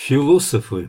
Философы.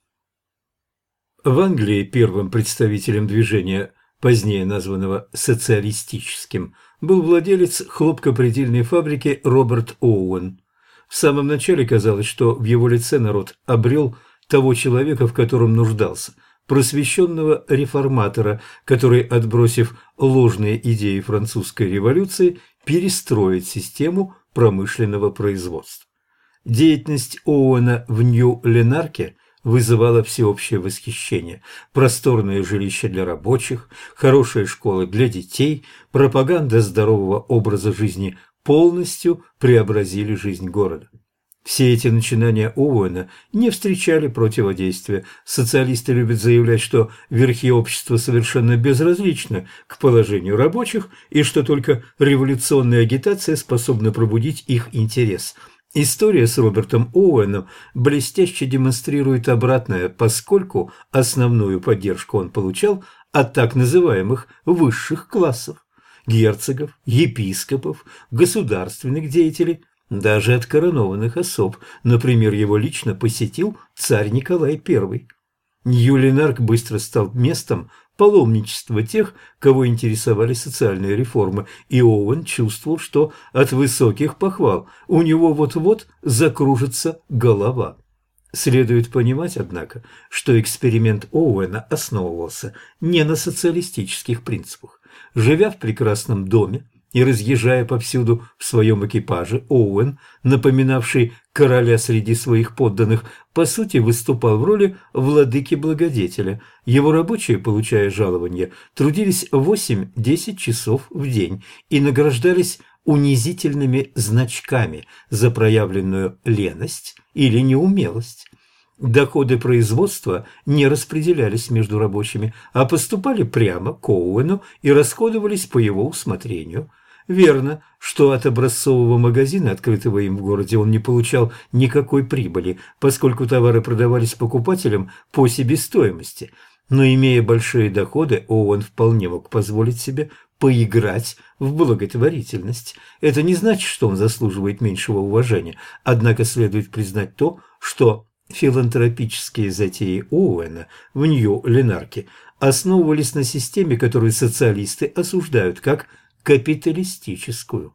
В Англии первым представителем движения, позднее названного социалистическим, был владелец хлопкопредельной фабрики Роберт Оуэн. В самом начале казалось, что в его лице народ обрел того человека, в котором нуждался, просвещенного реформатора, который, отбросив ложные идеи французской революции, перестроит систему промышленного производства. Деятельность Оуэна в Нью-Ленарке вызывала всеобщее восхищение. Просторные жилища для рабочих, хорошие школы для детей, пропаганда здорового образа жизни полностью преобразили жизнь города. Все эти начинания Оуэна не встречали противодействия. Социалисты любят заявлять, что верхи общества совершенно безразличны к положению рабочих и что только революционная агитация способна пробудить их интерес. История с Робертом Оуэном блестяще демонстрирует обратное, поскольку основную поддержку он получал от так называемых высших классов – герцогов, епископов, государственных деятелей, даже от коронованных особ. Например, его лично посетил царь Николай I. Нью-Ленарк быстро стал местом паломничества тех, кого интересовали социальные реформы, и Оуэн чувствовал, что от высоких похвал у него вот-вот закружится голова. Следует понимать, однако, что эксперимент Оуэна основывался не на социалистических принципах. Живя в прекрасном доме и разъезжая повсюду в своем экипаже, Оуэн, напоминавший короля среди своих подданных, по сути выступал в роли владыки-благодетеля. Его рабочие, получая жалование, трудились 8-10 часов в день и награждались унизительными значками за проявленную леность или неумелость. Доходы производства не распределялись между рабочими, а поступали прямо к Оуэну и расходовались по его усмотрению. Верно, что от образцового магазина, открытого им в городе, он не получал никакой прибыли, поскольку товары продавались покупателям по себестоимости. Но, имея большие доходы, Оуэн вполне мог позволить себе поиграть в благотворительность. Это не значит, что он заслуживает меньшего уважения, однако следует признать то, что филантропические затеи Оуэна в Нью-Ленарке основывались на системе, которую социалисты осуждают как капиталистическую.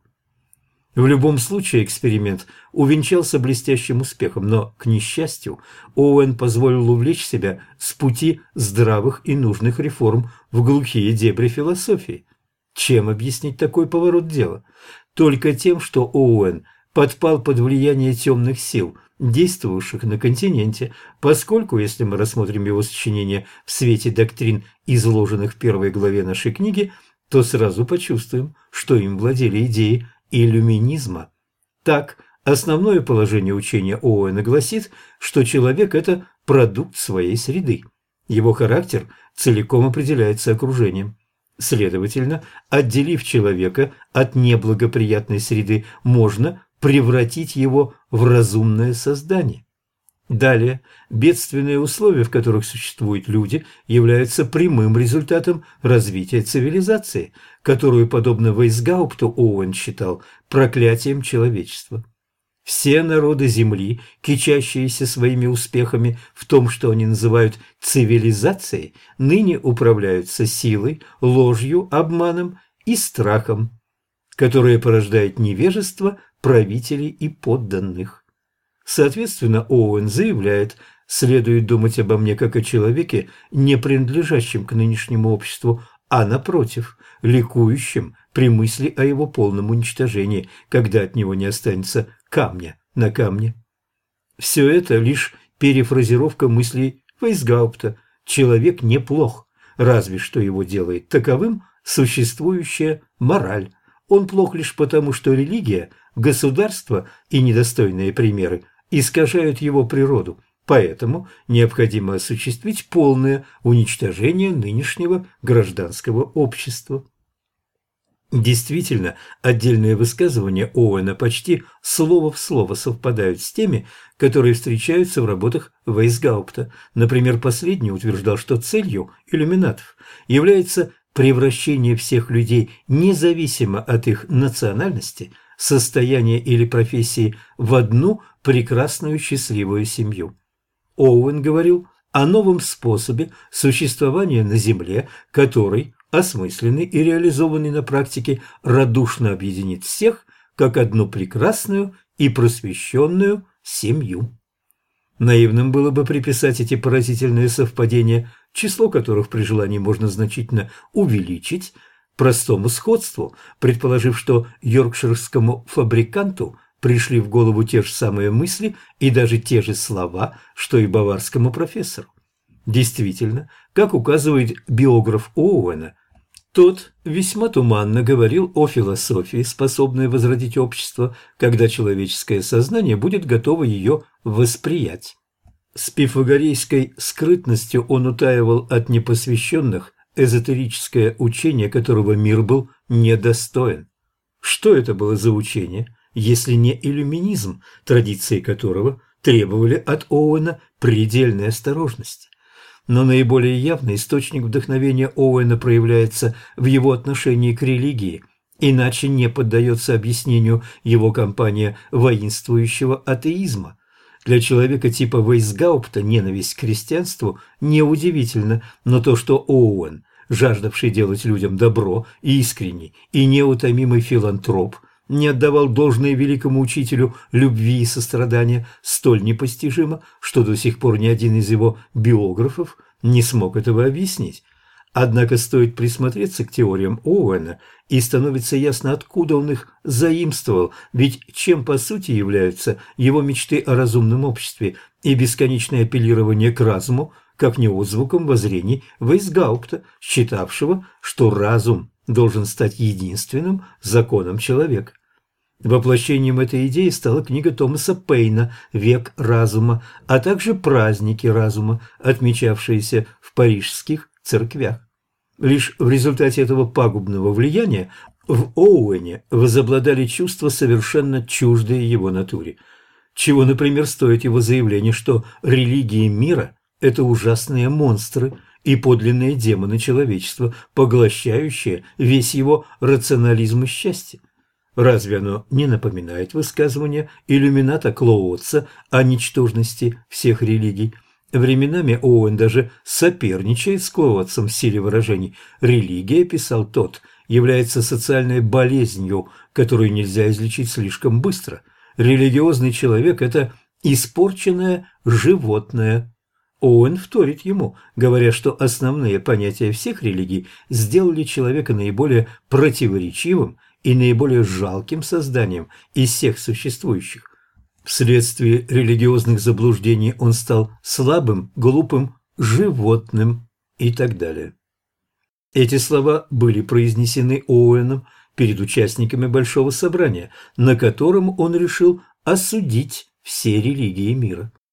В любом случае эксперимент увенчался блестящим успехом, но, к несчастью, Оуэн позволил увлечь себя с пути здравых и нужных реформ в глухие дебри философии. Чем объяснить такой поворот дела? Только тем, что Оуэн подпал под влияние темных сил, действовавших на континенте, поскольку, если мы рассмотрим его сочинения в свете доктрин, изложенных в первой главе нашей книги, то сразу почувствуем, что им владели идеи иллюминизма. Так, основное положение учения Оуэна гласит, что человек – это продукт своей среды. Его характер целиком определяется окружением. Следовательно, отделив человека от неблагоприятной среды, можно превратить его в разумное создание. Далее, бедственные условия, в которых существуют люди, являются прямым результатом развития цивилизации, которую, подобно Вейсгаупту, Оуэн считал проклятием человечества. Все народы Земли, кичащиеся своими успехами в том, что они называют цивилизацией, ныне управляются силой, ложью, обманом и страхом, которые порождают невежество правителей и подданных. Соответственно, Оуэн заявляет: следует думать обо мне как о человеке, не принадлежащем к нынешнему обществу, а, напротив, ликующем при мысли о его полном уничтожении, когда от него не останется камня на камне. Все это лишь перефразировка мыслей Вейсгаупта. Человек неплох, разве что его делает таковым существующая мораль. Он плох лишь потому, что религия, государство и недостойные примеры искажают его природу, поэтому необходимо осуществить полное уничтожение нынешнего гражданского общества. Действительно, отдельные высказывания Оуэна почти слово в слово совпадают с теми, которые встречаются в работах Вейсгаупта. Например, последний утверждал, что целью иллюминатов является превращение всех людей, независимо от их национальности, состояния или профессии, в одну прекрасную счастливую семью. Оуэн говорил о новом способе существования на Земле, который, осмысленный и реализованный на практике, радушно объединит всех, как одну прекрасную и просвещенную семью. Наивным было бы приписать эти поразительные совпадения, число которых при желании можно значительно увеличить, простому сходству, предположив, что йоркширскому фабриканту пришли в голову те же самые мысли и даже те же слова, что и баварскому профессору. Действительно, как указывает биограф Оуэна, тот весьма туманно говорил о философии, способной возродить общество, когда человеческое сознание будет готово ее восприять. С пифагорейской скрытностью он утаивал от непосвященных эзотерическое учение, которого мир был недостоин. Что это было за учение, если не иллюминизм, традиции которого требовали от Оуэна предельной осторожности? Но наиболее явный источник вдохновения Оуэна проявляется в его отношении к религии, иначе не поддается объяснению его кампания воинствующего атеизма. Для человека типа Вейсгаупта ненависть к христианству неудивительна, но то, что Оуэн, жаждавший делать людям добро, искренний и неутомимый филантроп, не отдавал должное великому учителю любви и сострадания, столь непостижимо, что до сих пор ни один из его биографов не смог этого объяснить. Однако стоит присмотреться к теориям Оуэна, и становится ясно, откуда он их заимствовал, ведь чем по сути являются его мечты о разумном обществе и бесконечное апеллирование к разуму, как не отзвуком воззрений Вейсгаупта, считавшего, что разум должен стать единственным законом человека. Воплощением этой идеи стала книга Томаса Пейна «Век разума», а также праздники разума, отмечавшиеся в парижских церквях. Лишь в результате этого пагубного влияния в Оуэне возобладали чувства, совершенно чуждые его натуре. Чего, например, стоит его заявление, что религии мира – это ужасные монстры и подлинные демоны человечества, поглощающие весь его рационализм и счастье. Разве оно не напоминает высказывание иллюмината Клоуотса о ничтожности всех религий? Временами Оуэн даже соперничает с Клоуотсом в силе выражений. Религия, писал тот, является социальной болезнью, которую нельзя излечить слишком быстро. Религиозный человек – это испорченное животное. Оуэн вторит ему, говоря, что основные понятия всех религий сделали человека наиболее противоречивым и наиболее жалким созданием из всех существующих. Вследствие религиозных заблуждений он стал слабым, глупым, животным и так далее. Эти слова были произнесены Оуэном перед участниками Большого собрания, на котором он решил осудить все религии мира.